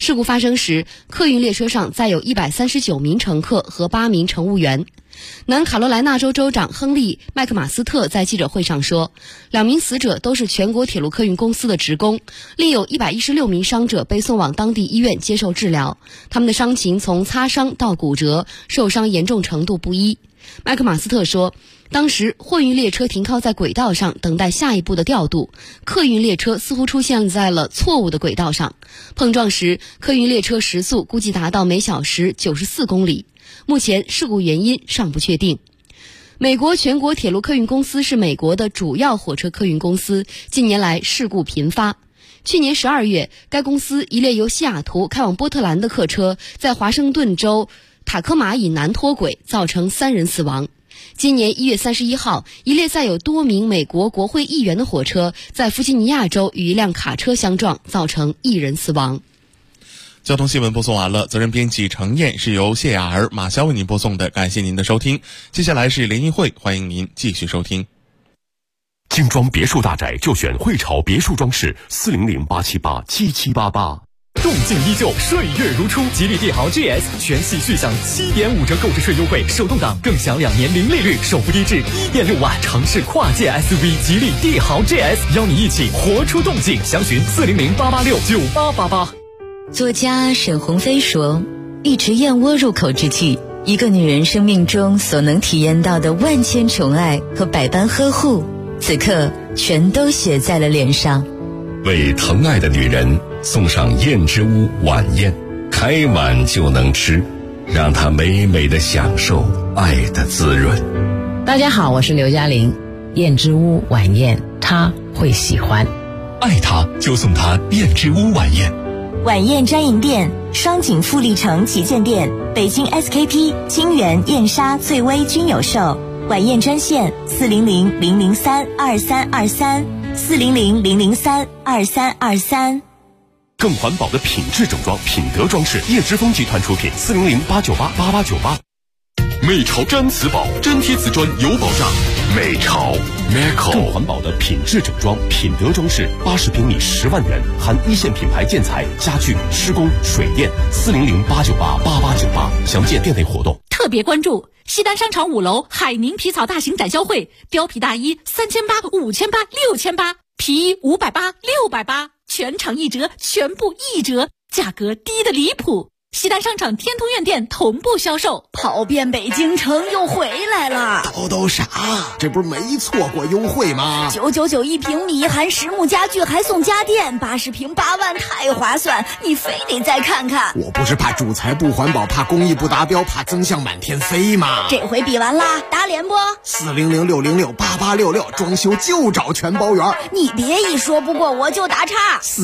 事故发生时，客运列车上载有139名乘客和8名乘务员。南卡罗来纳州州长亨利·麦克马斯特在记者会上说，2名死者都是全国铁路客运公司的职工，另有116名伤者被送往当地医院接受治疗，他们的伤情从擦伤到骨折，受伤严重程度不一。麦克马斯特说，当时货运列车停靠在轨道上等待下一步的调度，客运列车似乎出现在了错误的轨道上，碰撞时客运列车时速估计达到每小时94公里。目前事故原因尚不确定。美国全国铁路客运公司是美国的主要火车客运公司，近年来事故频发。去年12月，该公司一列由西雅图开往波特兰的客车在华盛顿州塔科马以南脱轨，造成3人死亡。今年1月31号，一列载有多名美国国会议员的火车在弗吉尼亚州与一辆卡车相撞，造成1人死亡。 交通新闻播送完了，责任编辑程燕，是由谢雅儿、马潇为您播送的，感谢您的收听。接下来是联谊会，欢迎您继续收听。 精装别墅大宅就选汇潮别墅装饰，400-878-7788。 动静依旧，岁月如初，吉利帝豪 GS 全系续享7.5折购置税优惠，手动挡更享2年零利率，首付低至1.6万。城市跨界 SUV 吉利帝豪 GS， 邀你一起活出动静，详询400-886-9888。 作家沈鸿飞说，一池燕窝入口之际，一个女人生命中所能体验到的万千宠爱和百般呵护，此刻全都写在了脸上。 为疼爱的女人送上燕之屋晚宴，开碗就能吃，让她美美的享受爱的滋润。 大家好，我是刘嘉玲。燕之屋晚宴，她会喜欢。 爱她就送她燕之屋晚宴。 晚宴专营店：双井富力城旗舰店、北京 SKP、金源、燕莎、翠微均有售。晚宴专线400-003-2323，400-003-2323。 更环保的品质整装，品德装饰，叶之峰集团出品，400-898-8898。美潮毡瓷宝，粘贴瓷砖有保障。美潮 Meco 更环保的品质整装，品德装饰，80平米10万元，含一线品牌建材、家具、施工、水电。400-898-8898，详见店内活动。 特别关注西单商场5楼海宁皮草大型展销会，貂皮大衣3800、5800、6800，皮衣580、680，全场1折，全部1折，价格低得离谱。西单商场天通苑店同步销售。 跑遍北京城又回来了， 都啥？这不是没错过优惠吗 ？999一平米，含实木家具还送家电，80平8万，太划算！你非得再看看。 我不是怕主材不环保，怕工艺不达标，怕增项满天飞吗？ 这回比完啦，打脸不 ？400-606-8866，装修就找全包圆。 你别一说不过我就打岔。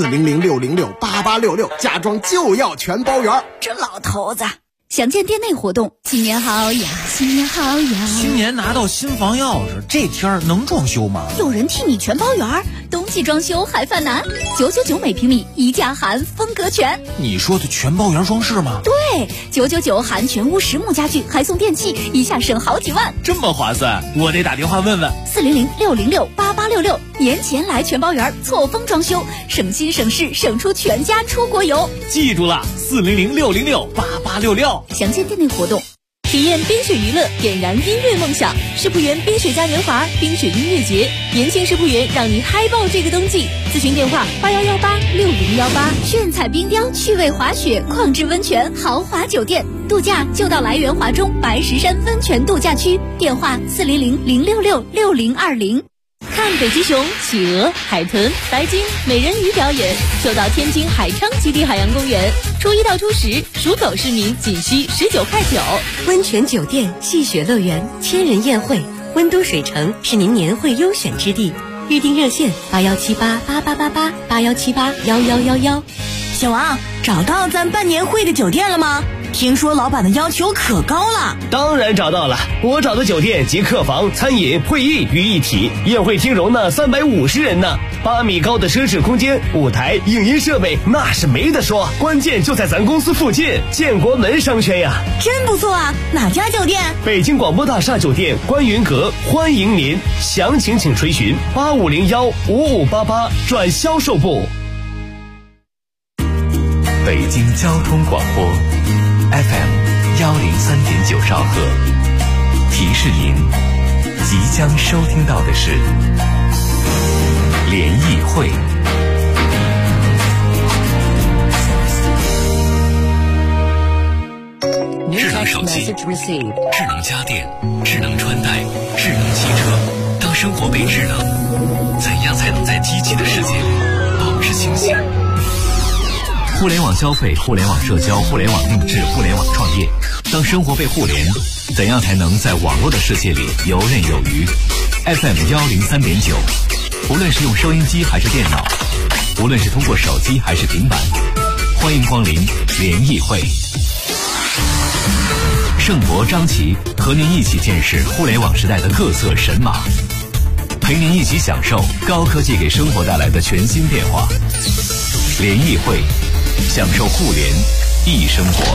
400-606-8866，家装就要全包圆。 这老头子，详见店内活动。新年好呀，新年好呀！ 新年拿到新房钥匙，这天能装修吗？ 有人替你全包圆，冬季装修还犯难，999每平米，一价含风格全。 你说的全包圆装饰吗？ 对，999含全屋实木家具，还送电器，一下省好几万， 这么划算！我得打电话问问。 400-606-8866，年前来全包圆，错峰装修，省心省事，省出全家出国游。 记住了，400-606-8866， 详见店内活动。 体验冰雪娱乐，点燃音乐梦想。世仆园冰雪嘉年华冰雪音乐节，年轻世仆园让你嗨爆这个冬季。咨询电话81186018。 炫彩冰雕，趣味滑雪，旷智温泉，豪华酒店，度假就到来源华中白石山温泉度假区。电话400-066-6020。 看北极熊、企鹅、海豚、白鲸、美人鱼表演，就到天津海昌极地海洋公园。初1到初10，属狗市民仅需19.9块。 温泉酒店、戏雪乐园、千人宴会，温都水城是您年会优选之地。预订热线81788888，81781111。 小王，找到咱办年会的酒店了吗？听说老板的要求可高了。 当然找到了，我找的酒店集客房、餐饮、会议于一体，宴会厅容纳350人呢，8米高的奢侈空间，舞台、影音设备那是没得说，关键就在咱公司附近，建国门商圈呀。 真不错啊，哪家酒店？ 北京广播大厦酒店观云阁，欢迎您，详情请垂询8501-5588转销售部。 北京交通广播 FM103.9兆赫。提示您，即将收听到的是联谊会。智能手机、智能家电、智能穿戴、智能汽车。当生活被智能，怎样才能在机器的世界里保持清醒？互联网消费、互联网社交、互联网定制、互联网创业。当生活被互联，怎样才能在网络的世界里游刃有余？ FM103.9，无论是用收音机还是电脑，无论是通过手机还是平板，欢迎光临联谊会。盛博、张琪和您一起见识互联网时代的各色神马，陪您一起享受高科技给生活带来的全新变化。联谊会，享受互联易生活。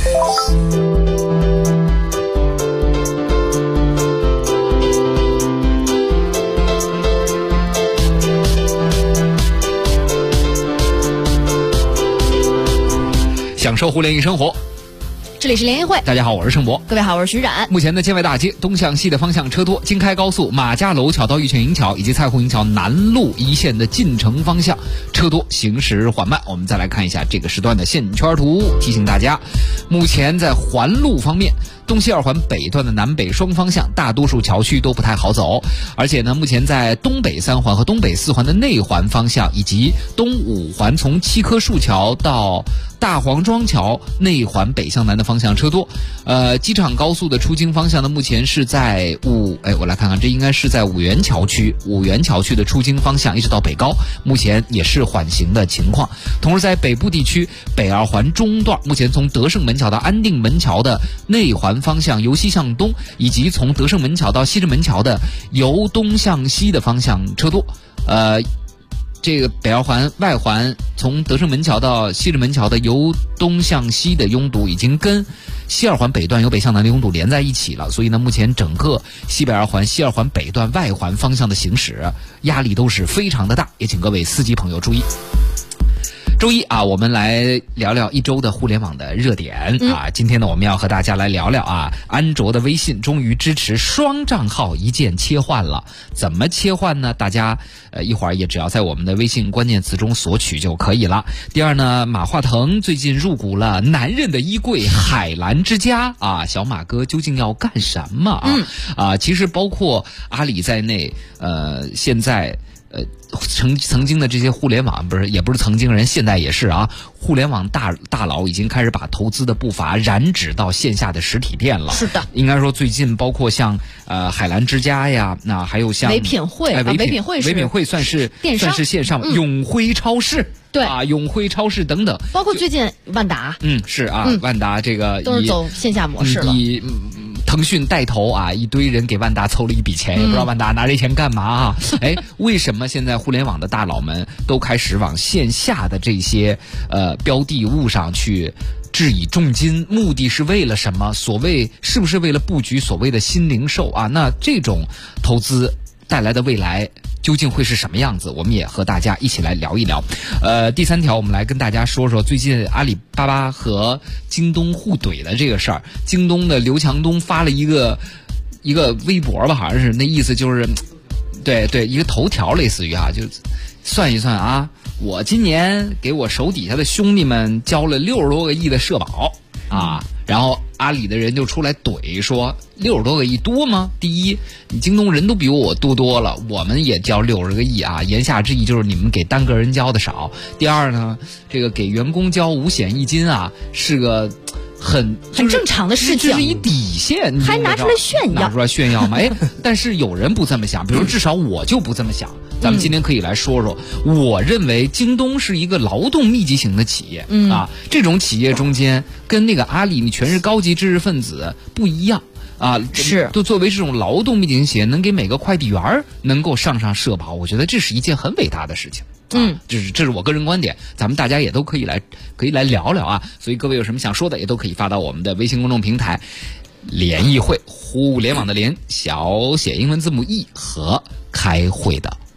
享受互联易生活。 这里是联谊会， 大家好，我是盛博。 各位好，我是徐冉。 目前的建外大街东向西的方向车多，京开高速马家楼桥到玉泉营桥以及蔡湖营桥南路一线的进城方向车多，行驶缓慢。我们再来看一下这个时段的线圈图，提醒大家，目前在环路方面，东西二环北段的南北双方向大多数桥区都不太好走，而且呢，目前在东北三环和东北四环的内环方向以及东五环从七棵树桥到大黄庄桥内环北向南的方向车多。机场高速的出京方向呢，目前是在我来看看，这应该是在五元桥区的出京方向一直到北高，目前也是缓行的情况。同时在北部地区，北二环中段目前从德胜门桥到安定门桥的内环方向由西向东，以及从德胜门桥到西直门桥的由东向西的方向车多。这个北二环外环从德胜门桥到西直门桥的由东向西的拥堵已经跟西二环北段由北向南的拥堵连在一起了，所以呢，目前整个西北二环、西二环北段外环方向的行驶压力都是非常的大，也请各位司机朋友注意。周一啊，我们来聊聊一周的互联网的热点啊。今天呢，我们要和大家来聊聊安卓的微信终于支持双账号一键切换了。怎么切换呢？大家一会儿也只要在我们的微信关键词中索取就可以了。第二呢，马化腾最近入股了男人的衣柜海澜之家啊，小马哥究竟要干什么其实包括阿里在内，现在曾经的这些互联网也不是曾经人，现在也是互联网大佬已经开始把投资的步伐染指到线下的实体店了。 是的， 应该说最近包括像海澜之家呀，那还有像唯品会， 唯品会算是线上，永辉超市。对永辉超市等等， 包括最近万达， 是万达这个都是走线下模式了。 腾讯带头一堆人给万达凑了一笔钱，也不知道万达拿这钱干嘛为什么现在互联网的大佬们都开始往线下的这些标的物上去置以重金，目的是为了什么？是不是为了布局所谓的新零售那这种投资带来的未来究竟会是什么样子？我们也和大家一起来聊一聊。第三条，我们来跟大家说说最近阿里巴巴和京东互怼的这个事儿。京东的刘强东发了一个微博吧，好像是那意思就是，对一个头条，类似于就算一算我今年给我手底下的兄弟们交了60多个亿的社保然后阿里的人就出来怼说60多个亿多吗？第一，你京东人都比我多了，我们也交60个亿言下之意就是你们给单个人交的少。第二呢，这个给员工交5险1金是个很正常的事情， 这是一底线， 还拿出来炫耀吗？但是有人不这么想，比如至少我就不这么想。咱们今天可以来说说，我认为京东是一个劳动密集型的企业这种企业中间跟那个阿里你全是高级知识分子不一样是都作为这种劳动密集型企业，能给每个快递员能够上社保，我觉得这是一件很伟大的事情。这是我个人观点，咱们大家也都可以来聊聊所以各位有什么想说的，也都可以发到我们的微信公众平台联谊会，互联网的联，小写英文字母 E 和开会的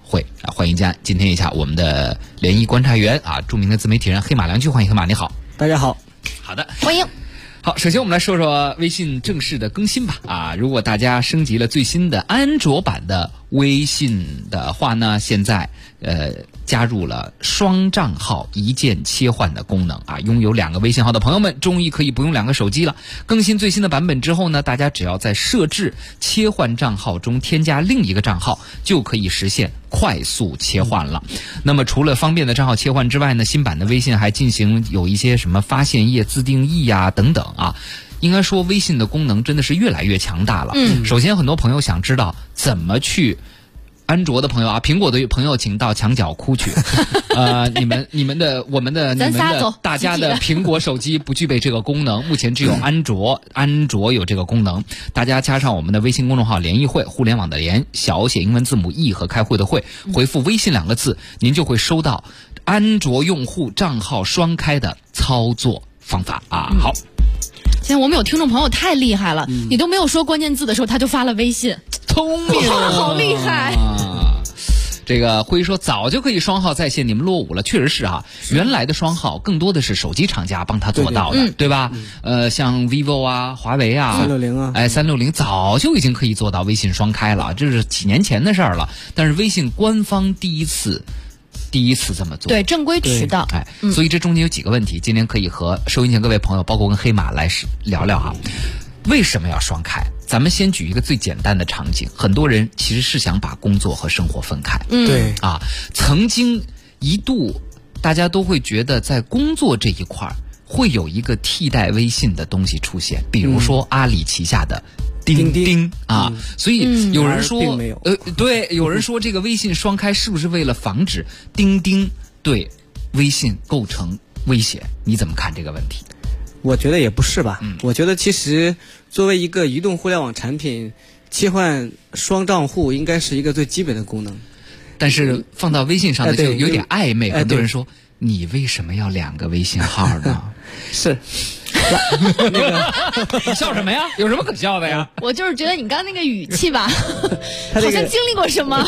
会啊，欢迎今天一下我们的联谊观察员啊，著名的自媒体人黑马梁居，欢迎黑马，你好。 大家好。 好的， 欢迎。 好，首先我们来说说微信正式的更新吧。啊，如果大家升级了最新的安卓版的微信的话呢，现在加入了双账号一键切换的功能啊，拥有2个微信号的朋友们终于可以不用2个手机了。更新最新的版本之后呢，大家只要在设置切换账号中添加另一个账号，就可以实现快速切换了。那么除了方便的账号切换之外呢，新版的微信还进行有一些什么发现页自定义呀等等啊。应该说微信的功能真的是越来越强大了。首先很多朋友想知道怎么去，安卓的朋友啊，苹果的朋友请到墙角哭去。我们的大家的苹果手机不具备这个功能，目前只有安卓有这个功能。大家加上我们的微信公众号联谊会，互联网的联，小写英文字母 E 和开会的会，回复微信2个字，您就会收到安卓用户账号双开的操作方法啊。好。 现在我们有听众朋友太厉害了，你都没有说关键字的时候他就发了微信， 聪明好厉害。 这个辉说早就可以双号在线，你们落伍了。确实是啊，原来的双号更多的是手机厂家帮他做到的，对吧？像 vivo 啊、华为啊、 360啊 ，360早就已经可以做到微信双开了，这是几年前的事儿了。但是微信官方第一次这么做， 对，正规渠道。 所以这中间有几个问题，今天可以和收音前各位朋友，包括跟黑马来聊聊哈。为什么要双开？咱们先举一个最简单的场景，很多人其实是想把工作和生活分开。 对啊，曾经一度大家都会觉得在工作这一块会有一个替代微信的东西出现，比如说阿里旗下的钉钉啊，所以有人说， 并没有对，有人说这个微信双开是不是为了防止钉钉对微信构成威胁？你怎么看这个问题？ 我觉得也不是吧。我觉得其实作为一个移动互联网产品，切换双账户应该是一个最基本的功能。 但是放到微信上呢，就有点暧昧。很多人说，你为什么要2个微信号呢？ 是。 你笑什么呀？有什么可笑的呀？ 我就是觉得你刚刚那个语气吧，好像经历过什么。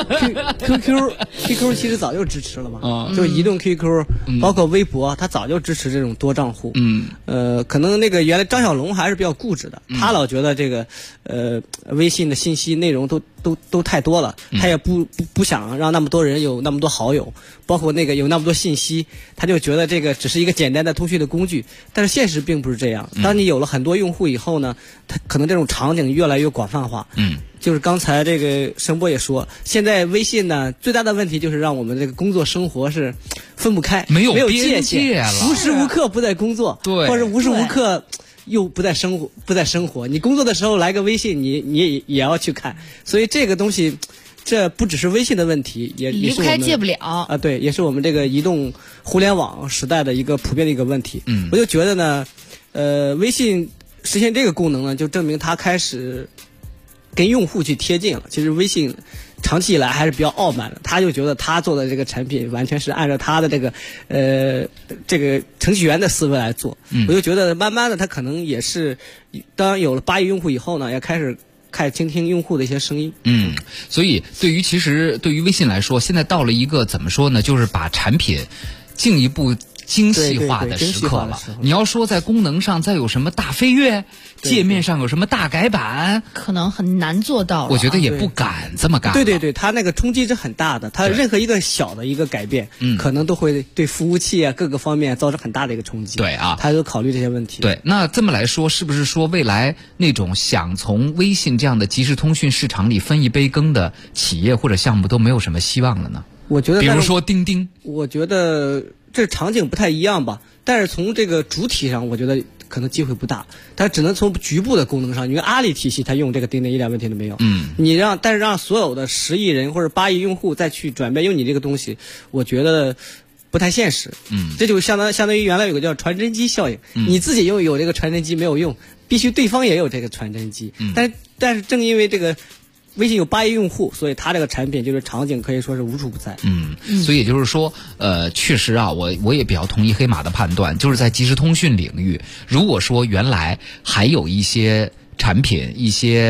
QQ 其实早就支持了嘛，就移动 QQ，包括微博，它早就支持这种多账户。可能那个原来张小龙还是比较固执的，他老觉得这个微信的信息内容都太多了，他也不想让那么多人有那么多好友，包括那个有那么多信息，他就觉得这个只是一个简单的通讯的工具。但是现实并不是这样，当你有了很多用户以后呢，它可能这种场景越来越广泛化。就是刚才这个声波也说，现在微信呢最大的问题就是让我们这个工作生活是分不开，没有界限了，无时无刻不在工作，对，或者无时无刻又不在生活。你工作的时候来个微信，你也要去看，所以这个东西。这不只是微信的问题，也是我们离不开戒不了啊，对，也是我们这个移动互联网时代的一个普遍的一个问题。我就觉得呢，微信实现这个功能呢，就证明它开始跟用户去贴近了。其实微信长期以来还是比较傲慢的，他就觉得他做的这个产品完全是按照他的这个程序员的思维来做。我就觉得慢慢的，他可能也是当有了8亿用户以后呢，要开始倾听用户的一些声音。 所以对于微信来说，现在到了一个怎么说呢，就是把产品进一步精细化的时刻了。你要说在功能上再有什么大飞跃，界面上有什么大改版， 可能很难做到。 我觉得也不敢这么干。 对，它那个冲击是很大的，它任何一个小的一个改变，可能都会对服务器啊各个方面造成很大的一个冲击。 对啊， 他都考虑这些问题。 对，那这么来说，是不是说未来那种想从微信这样的即时通讯市场里分一杯羹的企业或者项目都没有什么希望了呢？ 我觉得， 比如说钉钉， 我觉得这场景不太一样吧。但是从这个主体上，我觉得可能机会不大，它只能从局部的功能上，因为阿里体系它用这个钉钉一点问题都没有。但是让所有的10亿人或者8亿用户再去转变用你这个东西，我觉得不太现实。这就相当于原来有个叫传真机效应，你自己有这个传真机没有用，必须对方也有这个传真机。但是正因为这个微信有8亿用户，所以它这个产品就是场景可以说是无处不在。 所以也就是说，确实啊，我也比较同意黑马的判断，就是在即时通讯领域，如果说原来还有一些产品、一些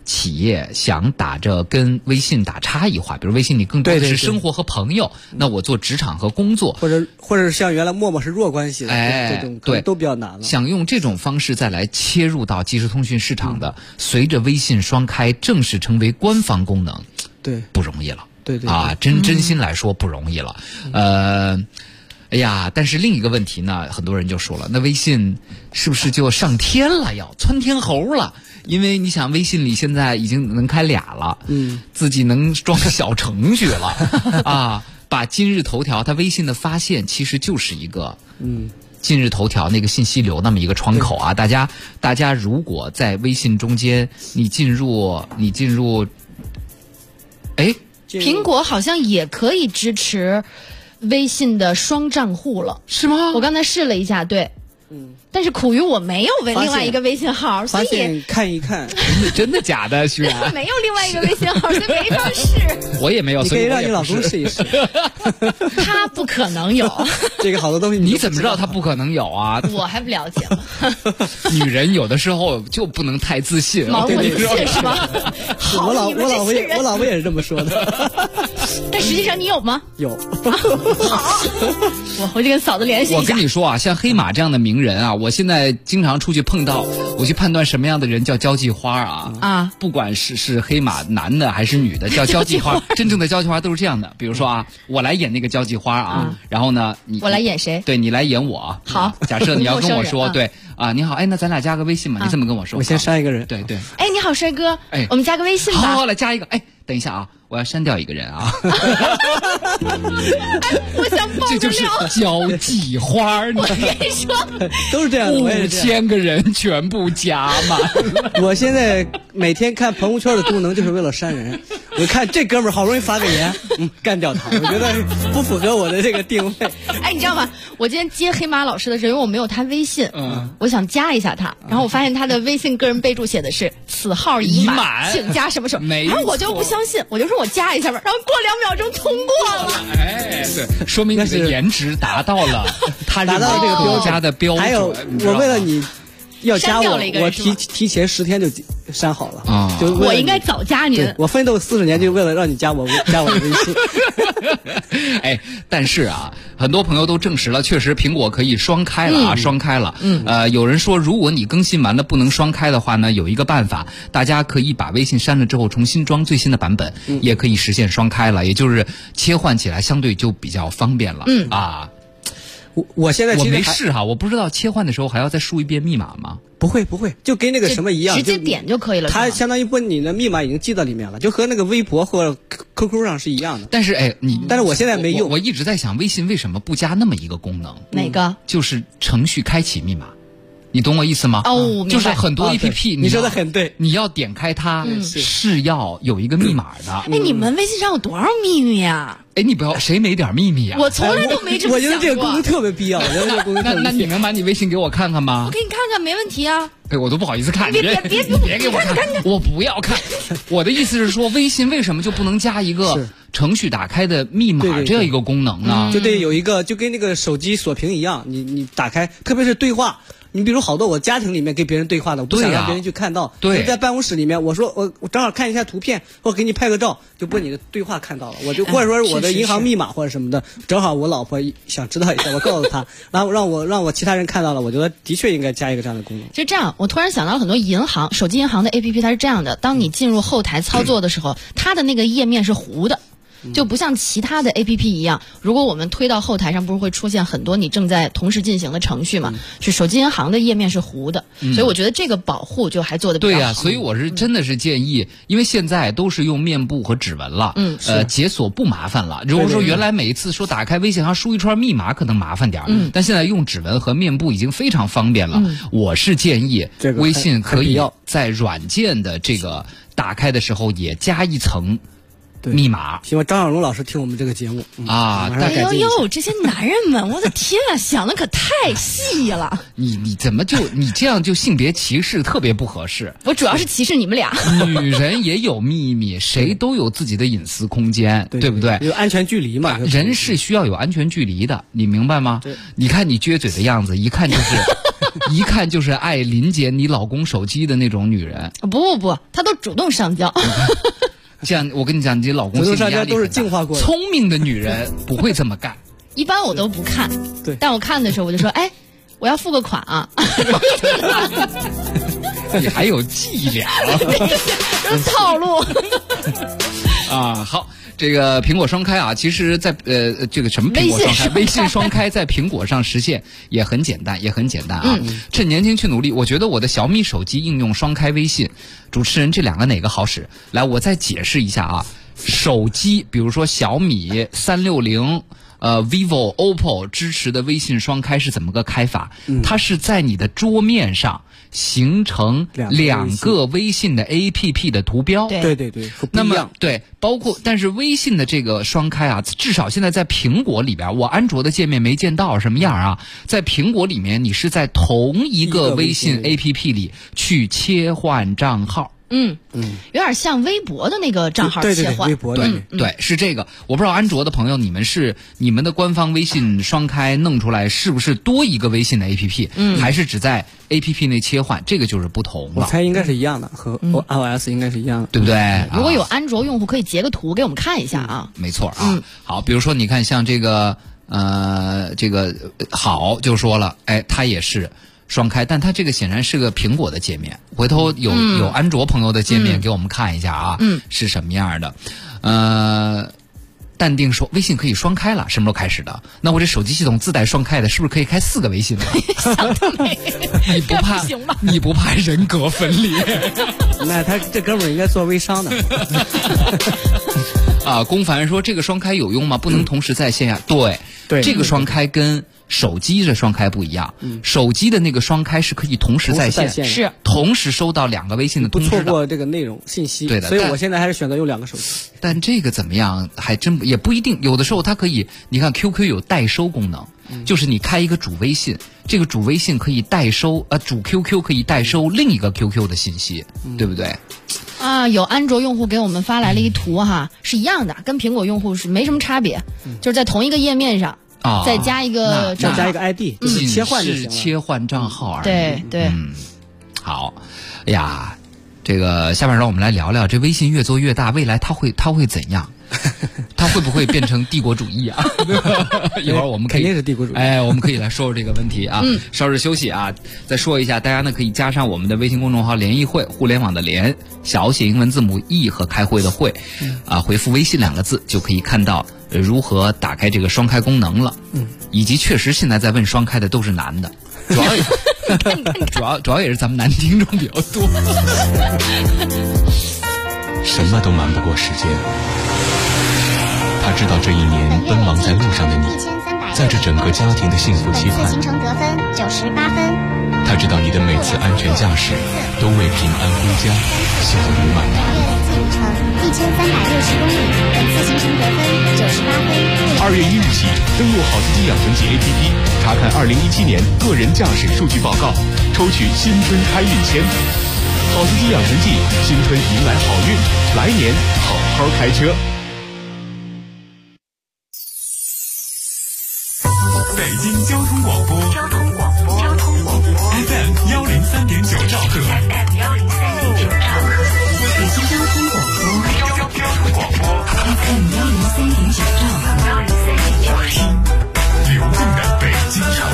企业想打着跟微信打差异化，比如微信你更多的是生活和朋友，那我做职场和工作， 或者像原来陌陌是弱关系的，这种对都比较难了。 想用这种方式再来切入到即时通讯市场的，随着微信双开正式成为官方功能， 对， 不容易了。 对啊，真心来说不容易了。哎呀，但是另一个问题呢，很多人就说了，那微信是不是就上天了，要窜天猴了？因为你想，微信里现在已经能开俩了，自己能装小程序了啊，把今日头条它微信的发现其实就是一个今日头条那个信息流那么一个窗口啊。大家如果在微信中间你进入苹果好像也可以支持微信的双账户了， 是吗？ 我刚才试了一下，对，但是苦于我没有另外一个微信号，所以看一看， 真的假的？居然没有另外一个微信号，所以没法试。 我也没有， 你可以让你老公试一试。 他不可能有这个好多东西， 你怎么知道他不可能有啊？ 我还不了解了。 女人有的时候就不能太自信， 盲目自信是吧？ 我老婆也是这么说的。 但实际上你有吗？ 有。 好，我回去跟嫂子联系一下。 我跟你说啊，像黑马这样的名人啊，我现在经常出去碰到，我去判断什么样的人叫交际花啊，不管是黑马男的还是女的，叫交际花，真正的交际花都是这样的。比如说啊，我来演那个交际花啊，然后呢， 我来演谁？ 对，你来演我。 好， 假设你要跟我说，对啊，你好，哎，那咱俩加个微信嘛？你这么跟我说？ 我先删一个人。 对。 哎，你好，帅哥。哎，我们加个微信吧。 好，来加一个。哎，等一下啊，我要删掉一个人啊。 我想爆这就是交际花。 我跟你说， 都是这样的。 5000个人全部加满。 我现在每天看朋友圈的功能就是为了删人。我看这哥们儿好不容易发个言，干掉他，我觉得不符合我的这个定位。 哎，你知道吗？我今天接黑马老师的时候，因为我没有他微信，我想加一下他，然后我发现他的微信个人备注写的是此号已满，请加什么什么，然后我就不相信，我就说我加一下吧，然后过2秒钟通过了。 哎，对，说明你的颜值达到了他认为这个国家的标准。 还有，我为了你要加我提前10天就删好了啊！就我应该早加您。 我奋斗40年就为了让你加我的微信。 哎，但是啊，很多朋友都证实了，确实苹果可以双开了啊，双开了。有人说，如果你更新完了不能双开的话呢，有一个办法，大家可以把微信删了之后重新装最新的版本，也可以实现双开了，也就是切换起来相对就比较方便了。啊。 我现在我没试哈，我不知道切换的时候还要再输一遍密码吗？ 不会，就跟那个什么一样， 直接点就可以了。 它相当于把你的密码已经记到里面了，就和那个微博或者 QQ 上是一样的。 但是但是我现在没用。 我一直在想，微信为什么不加那么一个功能？ 哪个？ 就是程序开启密码。你懂我意思吗？ 哦， 就是很多 APP， 你说的很对， 你要点开它是要有一个密码的。 哎，你们微信上有多少秘密啊？ 哎，你不要谁没点秘密啊？ 我从来都没这么想过。 我觉得这个功能特别必要。 那你能把你微信给我看看吗？ 我给你看看，没问题啊。 哎，我都不好意思看。 别给我看，我不要看。我的意思是说，微信为什么就不能加一个程序打开的密码这样一个功能呢？ 就得有一个，就跟那个手机锁屏一样，你打开，特别是对话。你比如好多我家庭里面跟别人对话的，我不想让别人去看到。 对， 在办公室里面，我说我正好看一下图片，或者给你拍个照，就把你的对话看到了。我就或者说我的银行密码或者什么的，正好我老婆想知道一下，我告诉她，然后让我其他人看到了，我觉得的确应该加一个这样的功能。 就这样，我突然想到了很多手机银行的 APP， 它是这样的：当你进入后台操作的时候，它的那个页面是糊的。就不像其他的 APP 一样，如果我们推到后台上，不是会出现很多你正在同时进行的程序嘛？是手机银行的页面是糊的，所以我觉得这个保护就还做得比较好。 对呀，所以我是真的是建议，因为现在都是用面部和指纹了，解锁不麻烦了。如果说原来每一次说打开微信还要输一串密码，可能麻烦点，但现在用指纹和面部已经非常方便了。我是建议微信可以在软件的这个打开的时候也加一层。密码， 希望张小龙老师听我们这个节目啊！ 哎呦，这些男人们，我的天啊，想的可太细了。 你怎么你这样就性别歧视特别不合适？ 我主要是歧视你们俩。 女人也有秘密，谁都有自己的隐私空间，对不对？ 有安全距离嘛？ 人是需要有安全距离的，你明白吗？你看你撅嘴的样子，一看就是一看就是爱临检你老公手机的那种女人。 不，她都主动上交。 这样，我跟你讲，你老公心理压力很大， 都是净化过的。 聪明的女人不会这么干。 一般我都不看， 对， 但我看的时候我就说，哎，我要付个款啊。 你还有伎俩， 这是套路。 啊，好。这个苹果双开啊，其实在这个什么苹果双开，微信双开在苹果上实现也很简单啊。趁年轻去努力，我觉得我的小米手机应用双开微信。主持人，这两个哪个好使？来，我再解释一下啊。手机，比如说小米、360。vivo、OPPO 支持的微信双开是怎么个开法？它是在你的桌面上形成两个微信的 APP 的图标。 对， 那么对，包括但是微信的这个双开啊，至少现在在苹果里边，我安卓的界面没见到什么样啊。在苹果里面，你是在同一个微信 APP 里去切换账号。 有点像微博的那个账号切换。 微博对，是这个。我不知道安卓的朋友，你们的官方微信双开弄出来是不是多一个微信的 APP，还是只在 APP 内切换？这个就是不同了。 我猜应该是一样的，和 iOS 应该是一样的， 对不对？ 如果有安卓用户可以截个图给我们看一下啊。 没错啊。好，比如说你看像这个好就说了，哎，它也是双开，但它这个显然是个苹果的界面。回头有安卓朋友的界面给我们看一下啊，是什么样的？淡定说微信可以双开了，什么时候开始的？那我这手机系统自带双开的，是不是可以开4个微信了？ 想得美， 你不怕人格分裂？ 那他这哥们儿应该做微商的。 啊，龚凡说这个双开有用吗？不能同时在线呀。对，这个双开跟手机的双开不一样。手机的那个双开是可以同时在线， 是同时收到2个微信的通知的， 不错过这个内容信息。 对的， 所以我现在还是选择用2个手机。 但这个怎么样？还真也不一定。有的时候它可以，你看 QQ 有代收功能，就是你开一个主微信，这个主微信可以代收，主 QQ 可以代收另一个 QQ 的信息，对不对？ 啊，有安卓用户给我们发来了一图哈，是一样的，跟苹果用户是没什么差别，就是在同一个页面上，再加一个账号， 加一个 ID，切换就行了。 切换账号而已。 对， 好，哎呀，这个下面让我们来聊聊这微信越做越大，未来它会怎样？它会不会变成帝国主义啊？一会儿我们可以肯定是帝国主义。 我们可以来说说这个问题啊。稍事休息啊，再说一下，大家呢可以加上我们的微信公众号"联谊会"，互联网的联，小写英文字母 E 和开会的会，回复微信2个字就可以看到如何打开这个双开功能了。以及确实现在在问双开的都是男的，主要也是咱们男听众比较多。 什么都瞒不过时间。他知道这一年奔忙在路上的你，在这整个家庭的幸福期盼。 行程得分98分。 他知道你的每次安全驾驶都为平安归家笑语满堂。 行程1360公里，本次行程得分98分。 2月1日起，登录好司机养成记 APP， 查看2017年个人驾驶数据报告，抽取新春开运签。好司机养成记，新春迎来好运，来年好好开车。 北京交通广播FM 103.9兆赫， 北京交通广播 FM 103.9兆赫， 听流动的北京城。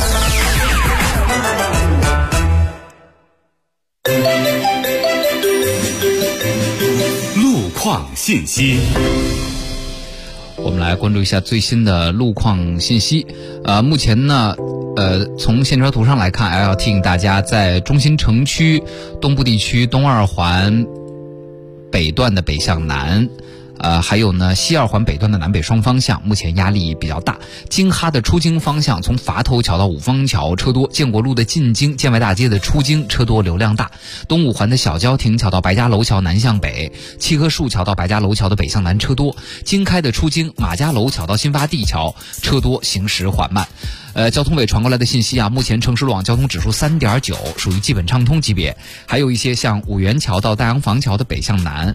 路况信息。 我们来关注一下最新的路况信息。目前呢，从线条图上来看，要提醒大家，在中心城区东部地区东2环北段的北向南，还有呢西2环北段的南北双方向，目前压力比较大。京哈的出京方向，从垡头桥到五方桥车多；建国路的进京、建外大街的出京车多，流量大。东5环的小郊亭桥到白家楼桥南向北，七棵树桥到白家楼桥的北向南车多。京开的出京马家楼桥到新发地桥车多，行驶缓慢。交通委传过来的信息啊，目前城市路网交通指数3.9，属于基本畅通级别。还有一些像五元桥到大洋房桥的北向南。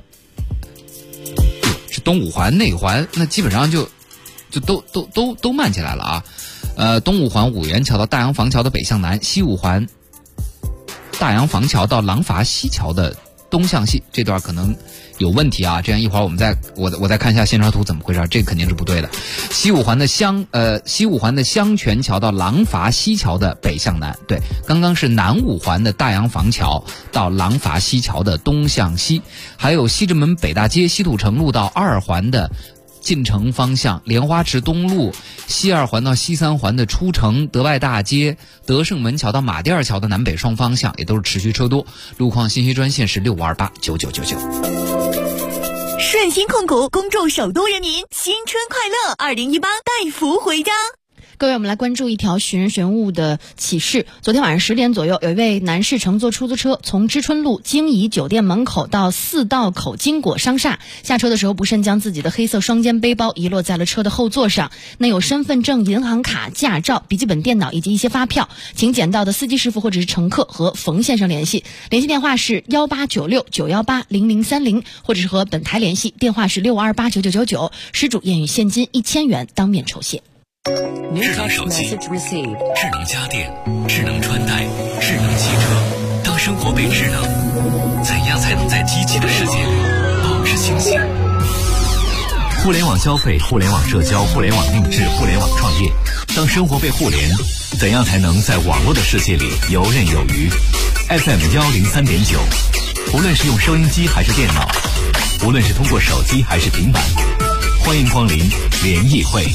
是东5环内环，那基本上就都慢起来了啊。 东五环五元桥到大洋房桥的北向南，西五环大洋房桥到廊坊西桥的东向西，这段可能有问题啊，这样一会儿我再看一下线条图怎么回事，这个肯定是不对的。西五环的香泉桥到廊坊西桥的北向南，对，刚刚是南五环的大洋房桥到廊坊西桥的东向西，还有西直门北大街西土城路到二环的进城方向，莲花池东路西二环到西三环的出城，德外大街德胜门桥到马甸桥的南北双方向也都是持续车多。路况信息专线是65289999。 顺鑫控股恭祝首都人民新春快乐，2018带福回家。 各位，我们来关注一条寻人寻物的启事。昨天晚上10点左右，有一位男士乘坐出租车从知春路京怡酒店门口到4道口经过商厦，下车的时候不慎将自己的黑色双肩背包遗落在了车的后座上，内有身份证、银行卡、驾照、笔记本电脑以及一些发票，请捡到的司机师傅或者是乘客和冯先生联系，联系电话是1896-918-0030，或者是和本台联系，电话是65289999，失主验与现金1000元当面酬谢。 智能手机、智能家电、智能穿戴、智能汽车，当生活被智能，怎样才能在机器的世界里保持清醒？互联网消费、互联网社交、互联网定制、互联网创业，当生活被互联，怎样才能在网络的世界里游刃有余？ FM103.9，无论是用收音机还是电脑，无论是通过手机还是平板，欢迎光临联谊会。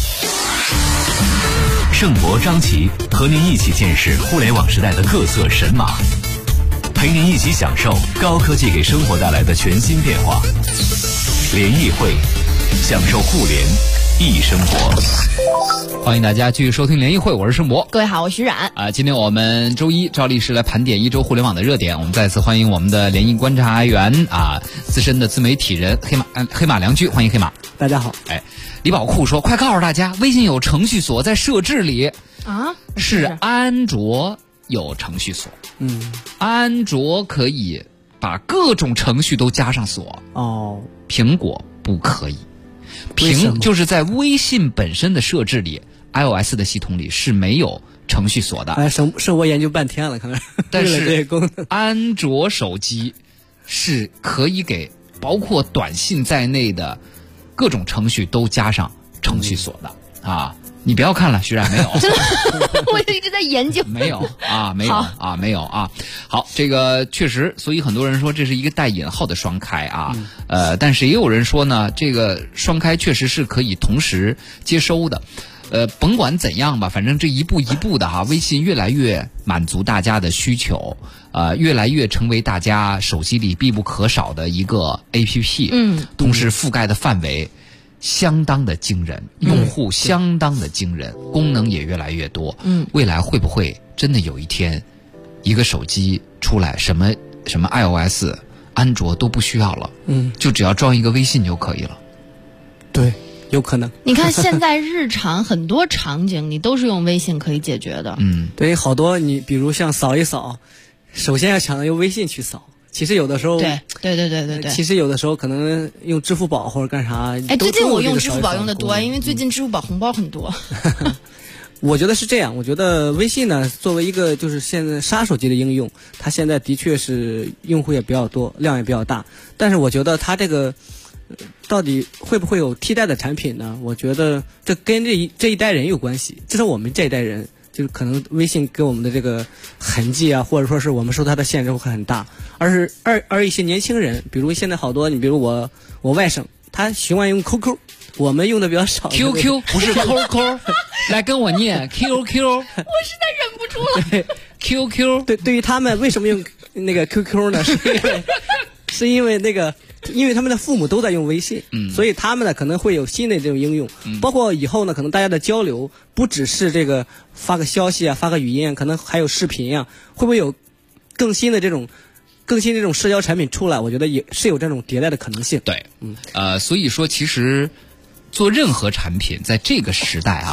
盛博、张琪和您一起见识互联网时代的各色神马，陪您一起享受高科技给生活带来的全新变化。联谊会，享受互联易生活。 欢迎大家继续收听联谊会，我是盛博。 各位好，我是徐冉。 今天我们周一照例是来盘点一周互联网的热点，我们再次欢迎我们的联谊观察员资深的自媒体人黑马良驹，欢迎黑马。 大家好。 李宝库说，快告诉大家，微信有程序锁在设置里啊， 是安卓有程序锁。安卓可以把各种程序都加上锁哦， 苹果不可以。就是在微信本身的设置里 ，iOS 的系统里是没有程序锁的。 生活研究半天了，可能。 但是安卓手机是可以给包括短信在内的各种程序都加上程序锁的啊！你不要看了，徐冉没有， 我一直在研究， 没有啊，没有啊，没有啊。好，这个确实，所以很多人说这是一个带引号的双开啊，但是也有人说呢，这个双开确实是可以同时接收的。甭管怎样吧，反正这一步一步的微信越来越满足大家的需求，越来越成为大家手机里必不可少的一个 APP，同时覆盖的范围相当的惊人，用户相当的惊人，功能也越来越多。未来会不会真的有一天，一个手机出来，什么 iOS、安卓都不需要了，就只要装一个微信就可以了？ 对。有可能， 你看现在日常很多场景你都是用微信可以解决的。 对，好多你比如像扫一扫，首先要想到用微信去扫。其实有的时候， 对， 其实有的时候可能用支付宝或者干啥。 最近我用支付宝用的多，因为最近支付宝红包很多。 我觉得是这样，我觉得微信呢，作为一个就是现在杀手级的应用，它现在的确是用户也比较多，量也比较大。但是我觉得它这个。到底会不会有替代的产品呢？我觉得这跟这一代人有关系，至少我们这一代人，就是可能微信给我们的这个痕迹啊，或者说是我们受它的限制会很大。而一些年轻人，比如现在好多，你比如我外甥，他喜欢用 QQ， 我们用的比较少。 QQ 不是 QQ， 来跟我念 QQ， 我实在忍不住了。 QQ 对于他们为什么用那个 QQ 呢？是因为因为他们的父母都在用微信，所以他们呢可能会有新的这种应用，包括以后呢可能大家的交流不只是这个发个消息啊，发个语音，可能还有视频啊，会不会有更新的这种社交产品出来？我觉得也是有这种迭代的可能性。 对，所以说其实做任何产品在这个时代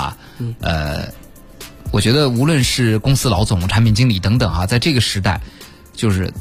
我觉得无论是公司老总、产品经理等等在这个时代，就是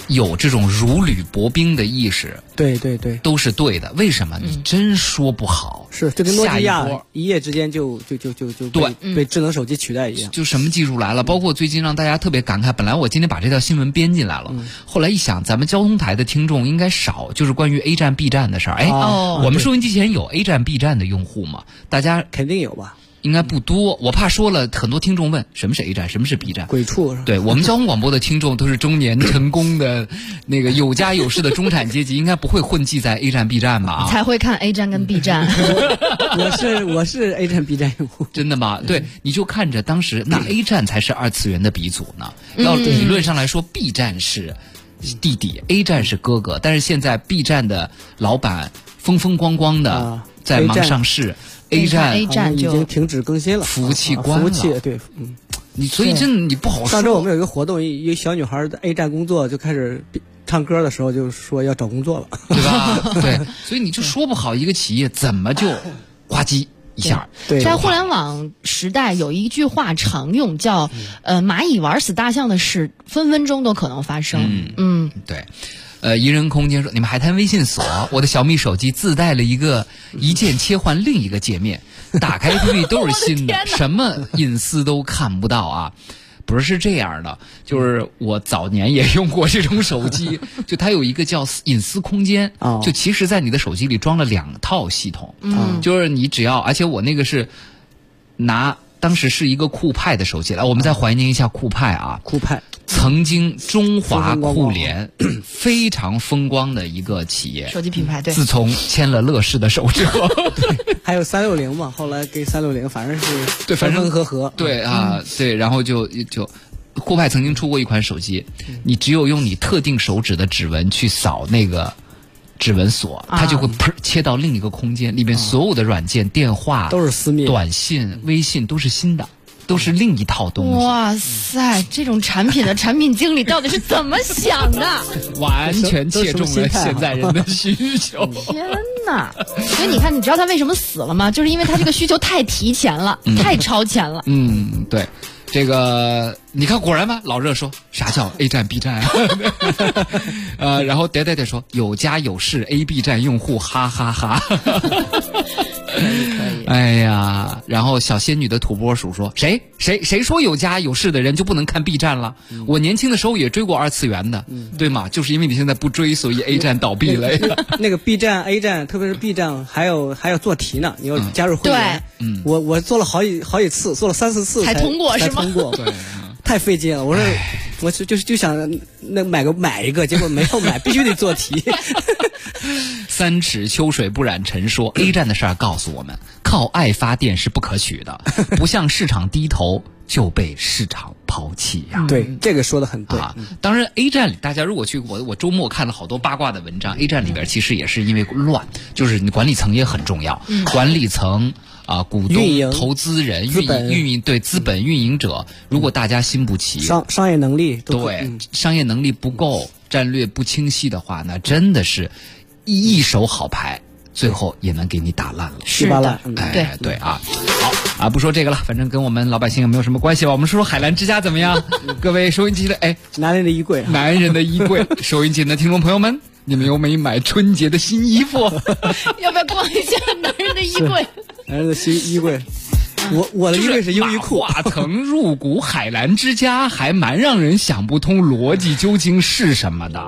有这种如履薄冰的意识， 对对对， 都是对的。为什么？你真说不好。 是，这跟诺基亚一夜之间就被智能手机取代一样。 就什么技术来了？包括最近让大家特别感慨，本来我今天把这条新闻编进来了，后来一想，咱们交通台的听众应该少，就是关于 A 站 B 站的事儿。我们收音机前有 A 站 B 站的用户吗？大家肯定有吧。 应该不多，我怕说了很多听众问什么是 A 站，什么是 B 站， 鬼畜。 对，我们交通广播的听众都是中年成功的那个有家有室的中产阶级，应该不会混迹在 A 站 B 站吧？ 才会看 A 站跟 B 站。 我是 A 站 B 站用户。 真的吗？对，你就看着当时那 A 站才是二次元的鼻祖呢。要理论上来说 ，B 站是弟弟，A 站是哥哥，但是现在 B 站的老板风风光光的在忙上市。A 站已经停止更新了， 服务器关了。 服务器对， 你所以真你不好说。 上周我们有一个活动，一个小女孩在 A 站工作，就开始唱歌的时候就说要找工作了， 对吧？对，所以你就说不好一个企业怎么就呱唧一下。 对， 在互联网时代有一句话常用，叫蚂蚁玩死大象的事，分分钟都可能发生。 对。宜人空间说，你们还谈微信锁？我的小米手机自带了一个一键切换另一个界面，打开 APP 都是新的，什么隐私都看不到啊！不是这样的，就是我早年也用过这种手机，就它有一个叫隐私空间，就其实在你的手机里装了2套系统，就是你只要，而且我那个是当时是一个酷派的手机，来，我们再怀念一下酷派啊， 酷派。 曾经中华酷联非常风光的一个企业， 手机品牌。对， 自从牵了乐视的手之后， 还有360嘛，后来跟360反正是对，反正合。 对啊，对，然后就酷派曾经出过一款手机，你只有用你特定手指的指纹去扫那个指纹锁，它就会切到另一个空间，里面所有的软件、电话都是私密， 短信、微信都是新的。都是另一套东西。 哇塞，这种产品的产品经理到底是怎么想的？ 完全切中了现在人的需求。 天哪！所以你看，你知道他为什么死了吗？就是因为他这个需求太提前了，太超前了。 对。这个你看，果然吧，老热说啥叫 A 站 B 站然后得说有家有室 A B 站用户，哈哈哈。 可以。 哎呀，然后小仙女的土拨鼠说，谁说有家有室的人就不能看 B 站了？我年轻的时候也追过二次元的，对吗？就是因为你现在不追，所以 A 站倒闭了。 那个 B 站 A 站，特别是 B 站，还要做题呢，你要加入会员。我做了好几次，做了3-4次才通过，是吗？ 通过，对，太费劲了。我就想买一个，结果没有买，必须得做题。 三尺秋水不染尘说 A 站的事儿告诉我们，靠爱发电是不可取的，不向市场低头就被市场抛弃呀。 对，这个说的很对啊。当然 A 站里大家如果去，我周末看了好多八卦的文章， A 站里边其实也是因为乱，就是你管理层也很重要，管理层股东、投资人、运营对资本运营者，如果大家心不齐， 商业能力对商业能力不够，战略不清晰的话，那真的是一手好牌，最后也能给你打烂了， 稀巴烂。 对啊，好不说这个了，反正跟我们老百姓也没有什么关系吧。我们说说海澜之家怎么样？各位收音机的男人的衣柜， 收音机的听众朋友们，你们有没买春节的新衣服？ 要不要逛一下男人的衣柜？ 男人的新衣柜，我的衣柜是优衣库。 马腾入股海澜之家，还蛮让人想不通逻辑究竟是什么的。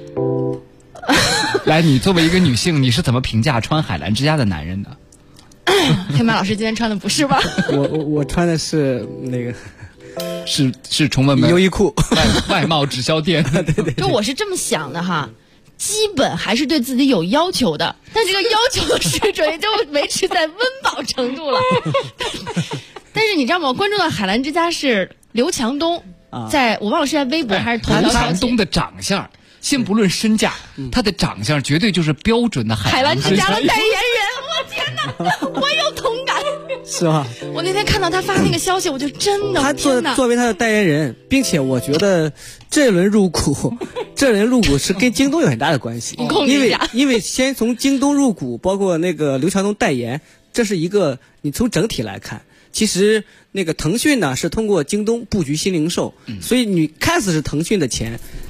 来，你作为一个女性，你是怎么评价穿海澜之家的男人的？ 天马老师今天穿的不是吧？ 我穿的是那个。 是重文门优衣库外贸直销店。 对， 就我是这么想的哈，基本还是对自己有要求的，但这个要求的水准也就维持在温饱程度了。但是你知道吗？我关注到海澜之家是刘强东，我忘了是在微博还是头条。 刘强东的长相，先不论身价，他的长相绝对就是标准的海澜之家的代言人。我天哪，我有同感。 是吧？ 我那天看到他发那个消息，我就真的他作为他的代言人，并且我觉得这轮入股是跟京东有很大的关系。因为先从京东入股，包括那个刘强东代言，这是一个你从整体来看，其实那个腾讯呢是通过京东布局新零售，所以你看似是腾讯的钱，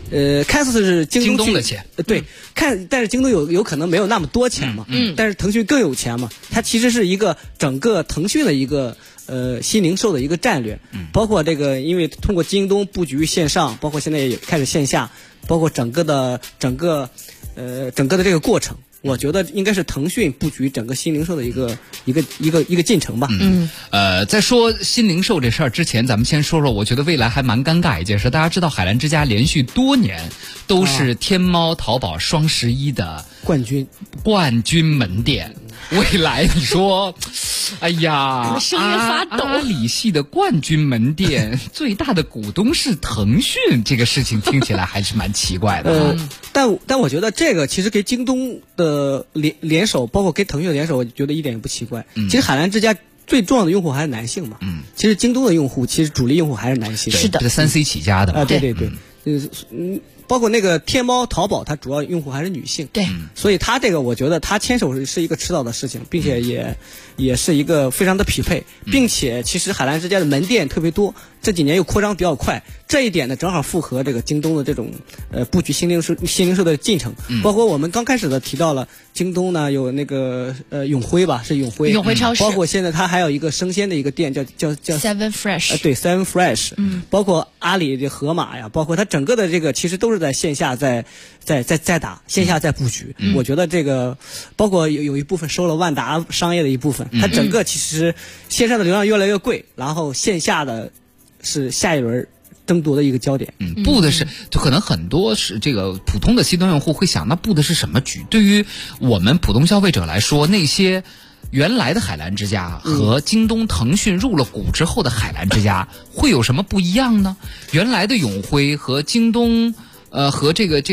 看似是京东的钱， 对，但是京东有可能没有那么多钱嘛，但是腾讯更有钱嘛，它其实是一个整个腾讯的一个新零售的一个战略，包括这个，因为通过京东布局线上，包括现在也开始线下，包括整个的这个过程。我觉得应该是腾讯布局整个新零售的一个进程吧。 在说新零售这事儿之前，咱们先说说，我觉得未来还蛮尴尬一件事。大家知道，海澜之家连续多年都是天猫、淘宝双11的冠军门店。未来你说，哎呀， 声音发抖。 阿里系的冠军门店最大的股东是腾讯，这个事情听起来还是蛮奇怪的。 但我觉得这个其实跟京东的联手，包括跟腾讯的联手，我觉得一点也不奇怪。其实海澜之家最重要的用户还是男性嘛。其实京东的用户，其实主力用户还是男性。 是的， 这3C 起家的嘛。 对，包括那个天猫、淘宝，它主要用户还是女性。 对， 所以它这个我觉得它牵手是一个迟早的事情，并且也是一个非常的匹配，并且其实海澜之家的门店特别多，这几年又扩张比较快，这一点呢正好符合这个京东的这种布局新零售的进程。包括我们刚开始的提到了京东呢有那个永辉吧，是永辉超市， 包括现在它还有一个生鲜的一个店叫 Seven Fresh， 对 Seven Fresh，包括阿里的盒马呀，包括它整个的这个其实都是在线下在打，线下在布局。我觉得这个包括有一部分收了万达商业的一部分，它整个其实线上的流量越来越贵，然后线下的是下一轮争夺的一个焦点。 布的是，就可能很多是这个普通的 C 端用户会想，那布的是什么局？对于我们普通消费者来说，那些原来的海澜之家和京东、腾讯入了股之后的海澜之家会有什么不一样呢？原来的永辉和京东。和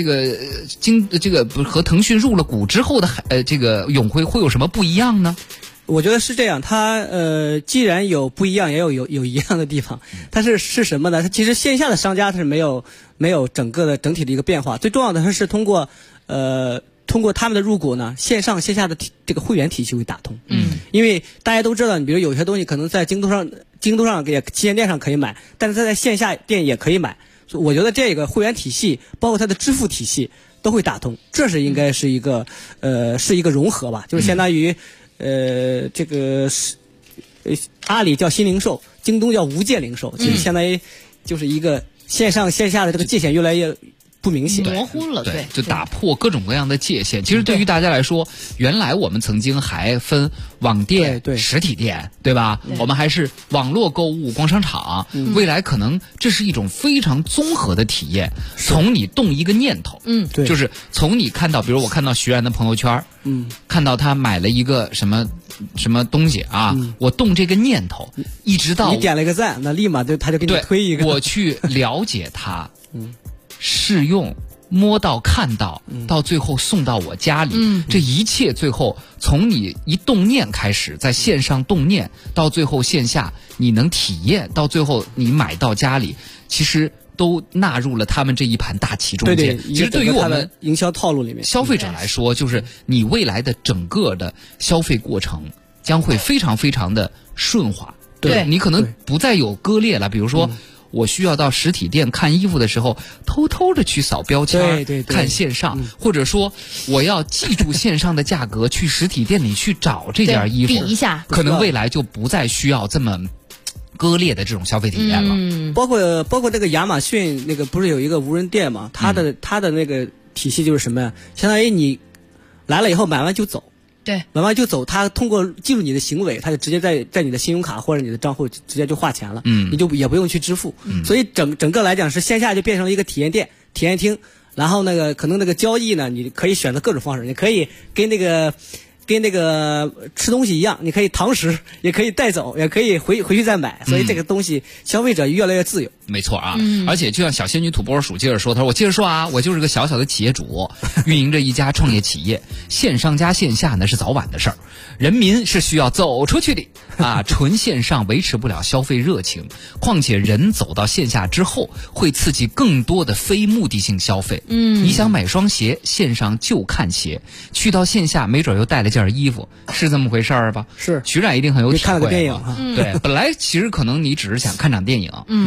和腾讯入了股之后的这个永辉会有什么不一样呢？ 我觉得是这样，它既然有不一样，也有一样的地方。它是什么呢？它其实线下的商家它是没有整体的一个变化。最重要的它是通过他们的入股呢，线上线下的这个会员体系会打通。因为大家都知道，你比如有些东西可能在京东上也旗舰店上可以买，但是它在线下店也可以买。所以我觉得这个会员体系，包括它的支付体系都会打通，这是应该是一个融合吧，就是相当于这个阿里叫新零售，京东叫无界零售，其实相当于就是一个线上线下的这个界限越来越不明显， 模糊了，对， 就打破各种各样的界限。其实对于大家来说，原来我们曾经还分网店、实体店，对吧？我们还是网络购物、逛商场。未来可能这是一种非常综合的体验。从你动一个念头， 对， 就是从你看到，比如我看到徐然的朋友圈，看到他买了一个什么东西啊，我动这个念头，一直到你点了一个赞，那立马他就给你推一个， 我去了解它。试用、摸到、看到，到最后送到我家里，这一切最后从你一动念开始，在线上动念，到最后线下你能体验，到最后你买到家里，其实都纳入了他们这一盘大棋中间。其实对于我们营销套路里面消费者来说，就是你未来的整个的消费过程将会非常非常的顺滑。 对， 你可能不再有割裂了，比如说。我需要到实体店看衣服的时候，偷偷的去扫标签，看线上，或者说我要记住线上的价格，去实体店里去找这件衣服， 比一下， 可能未来就不再需要这么割裂的这种消费体验了。 包括这个亚马逊那个不是有一个无人店嘛？它的那个体系就是什么呀？相当于你来了以后买完就走。 对， 买完就走，他通过记录你的行为，他就直接在你的信用卡或者你的账户直接就花钱了，你就也不用去支付，所以整个来讲是线下就变成了一个体验店、体验厅，然后可能那个交易呢，你可以选择各种方式，你可以跟那个吃东西一样，你可以堂食，也可以带走，也可以回去再买，所以这个东西消费者越来越自由。 没错啊，而且就像小仙女土拨鼠接着说，他说我接着说啊，我就是个小小的企业主，运营着一家创业企业，线上加线下呢是早晚的事儿，人民是需要走出去的啊，纯线上维持不了消费热情，况且人走到线下之后，会刺激更多的非目的性消费。你想买双鞋，线上就看鞋，去到线下没准又带了件衣服，是这么回事儿吧？ 是， 徐冉一定很有体会。 看了个电影， 对，本来其实可能你只是想看场电影，顺便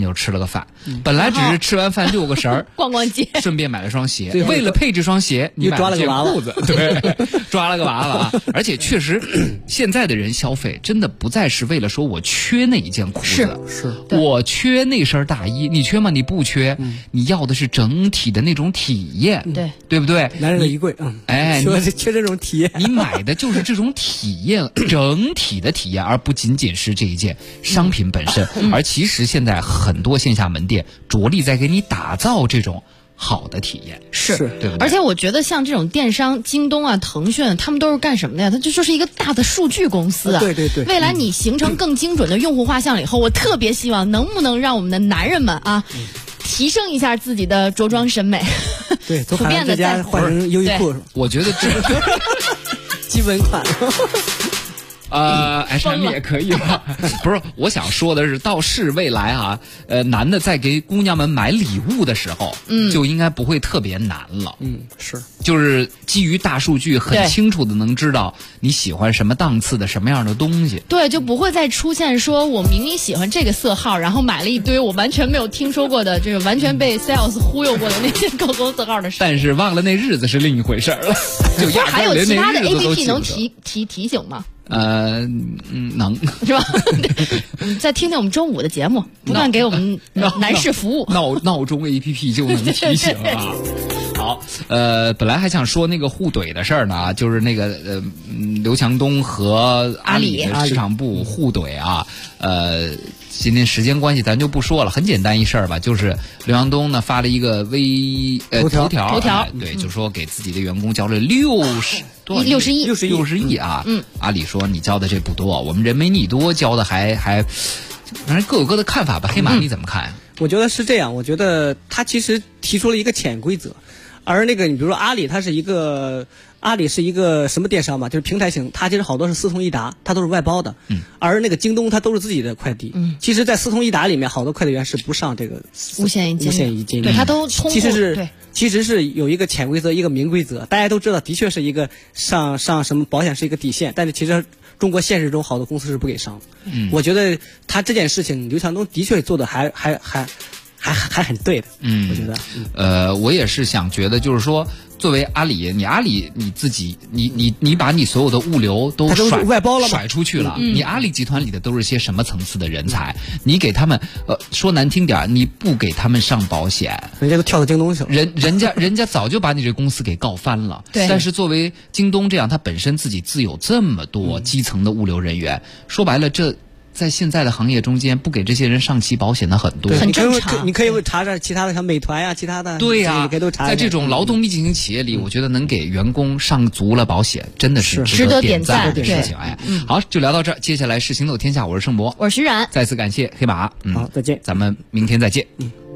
就吃了个饭，本来只是吃完饭遛个神儿， 逛逛街， 顺便买了双鞋。为了配这双鞋，你买了件裤子，对，抓了个娃娃。而且确实，现在的人消费真的不再是为了说我缺那一件裤子， 是我缺那身大衣，你缺吗？你不缺，你要的是整体的那种体验，对不对？ 男人的衣柜，缺这种体验， 你买的就是这种体验，整体的体验，而不仅仅是这一件商品本身。而其实现在很多线下门店着力在给你打造这种好的体验， 是对不对？ 而且我觉得像这种电商，京东啊、腾讯，他们都是干什么的呀？它就是一个大的数据公司啊。 对对对。 未来你形成更精准的用户画像了以后，我特别希望能不能让我们的男人们啊，提升一下自己的着装审美。 对， 普遍的在换成优衣库， 我觉得这基本款。 H&M 也可以吧？不是，我想说的是，倒是未来啊，男的在给姑娘们买礼物的时候，就应该不会特别难了。 是， 就是基于大数据很清楚的能知道你喜欢什么档次的什么样的东西。 对，就不会再出现说我明明喜欢这个色号，然后买了一堆我完全没有听说过的，这个完全被 sales 忽悠过的那些狗狗色号的事。 但是忘了那日子是另一回事了。就压还有其他的 APP 能提醒吗？ 能是吧？再听听我们中午的节目，不断给我们男士服务。 闹钟 APP 就能提醒啊。好，本来还想说那个互怼的事儿呢，就是那个刘强东和阿里的市场部互怼啊。今天时间关系咱就不说了，很简单一事儿吧，就是刘强东呢发了一个头条，对，就说给自己的员工交了60亿啊。阿里说你交的这不多，我们人没你多，交的还反正各有各的看法吧。黑马你怎么看呀？ 我觉得是这样，我觉得他其实提出了一个潜规则，而那个你比如说阿里是一个什么电商嘛，就是平台型，它其实好多是四通一达，它都是外包的。而那个京东它都是自己的快递。其实，在四通一达里面，好多快递员是不上这个无限一金， 对， 它都通过。 其实是有一个潜规则，一个明规则，大家都知道，的确是一个上什么保险是一个底线，但是其实中国现实中好多公司是不给上的。我觉得他这件事情，刘强东的确做的还很对的。我觉得。 我也是想觉得，就是说，作为阿里你自己，你把你所有的物流都外包了甩出去了。你阿里集团里的都是些什么层次的人才？你给他们说难听点，你不给他们上保险， 人家都跳到京东去了。 人家早就把你这公司给告翻了。 对。 但是作为京东这样，他本身自己自有这么多基层的物流人员，说白了这。在现在的行业中间，不给这些人上起保险的很多， 很正常。 你可以查查其他的，像美团呀，其他的。 对呀， 你可以都查。 在这种劳动密集型企业里，我觉得能给员工上足了保险，真的是值得点赞的事情。哎，好，就聊到这儿，接下来是行走天下，我是盛博， 我是徐冉， 再次感谢黑马。 好，再见， 咱们明天再见。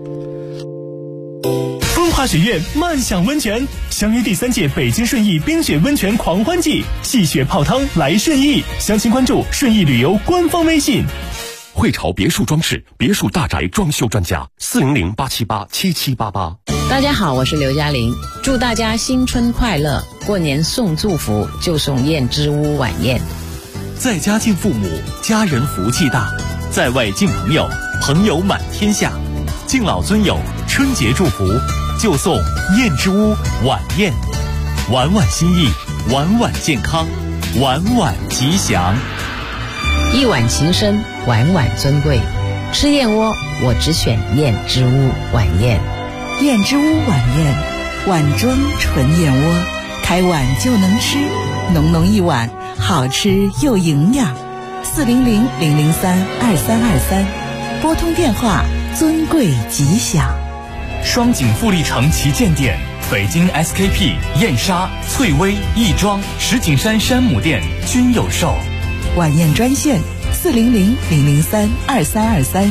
风华雪苑漫享温泉，相约第3届北京顺义冰雪温泉狂欢季，戏雪泡汤来顺义，详情关注顺义旅游官方微信。 汇潮别墅装饰，别墅大宅装修专家，400-878-7788。 大家好，我是刘嘉玲，祝大家新春快乐！过年送祝福就送燕之屋晚宴。 在家敬父母，家人福气大；在外敬朋友，朋友满天下。敬老尊友，春节祝福就送燕之屋晚宴，晚晚心意，晚晚健康，晚晚吉祥。 一碗情深，晚晚尊贵。吃燕窝，我只选燕之屋晚宴。 燕之屋晚宴，碗装纯燕窝，开碗就能吃，浓浓一碗，好吃又营养。400-003-2323，拨通电话，尊贵吉祥。 双井富力城旗舰店、北京 SKP、燕莎、翠微、亦庄、石景山山姆店均有售。 晚宴专线400-003-2323，400-003-2323。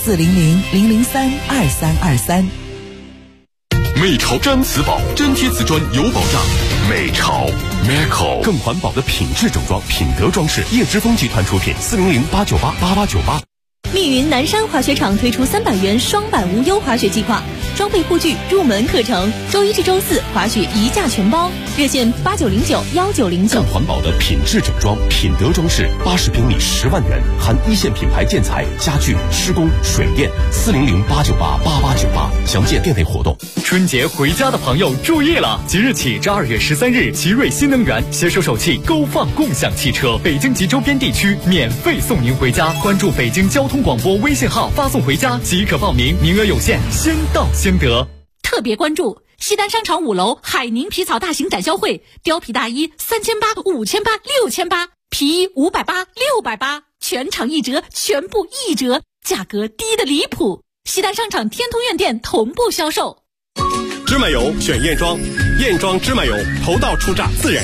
美潮毡瓷宝，粘贴瓷砖有保障。美潮 Meco 更环保的品质整装，品德装饰，叶之峰集团出品，400-898-8898。 密云南山滑雪场推出300元双板无忧滑雪计划， 装备护具入门课程，周一至周四滑雪一价全包，热线89091909。 更环保的品质整装，品德装饰，80平米10万元，含一线品牌建材、家具、施工、水电，400-898-8898，详见店内活动。 春节回家的朋友注意了，即日起至2月13日，奇瑞新能源携手首汽勾放共享汽车，北京及周边地区免费送您回家。关注北京交通广播微信号，发送回家即可报名，名额有限，先到先得。 特别关注西单商场5楼海宁皮草大型展销会，貂皮大衣3800、5800、6800，皮衣580、680，全场1折，全部1折，价格低的离谱。西单商场天通苑店同步销售。 芝麻油选燕庄，燕庄芝麻油，头道出榨，自然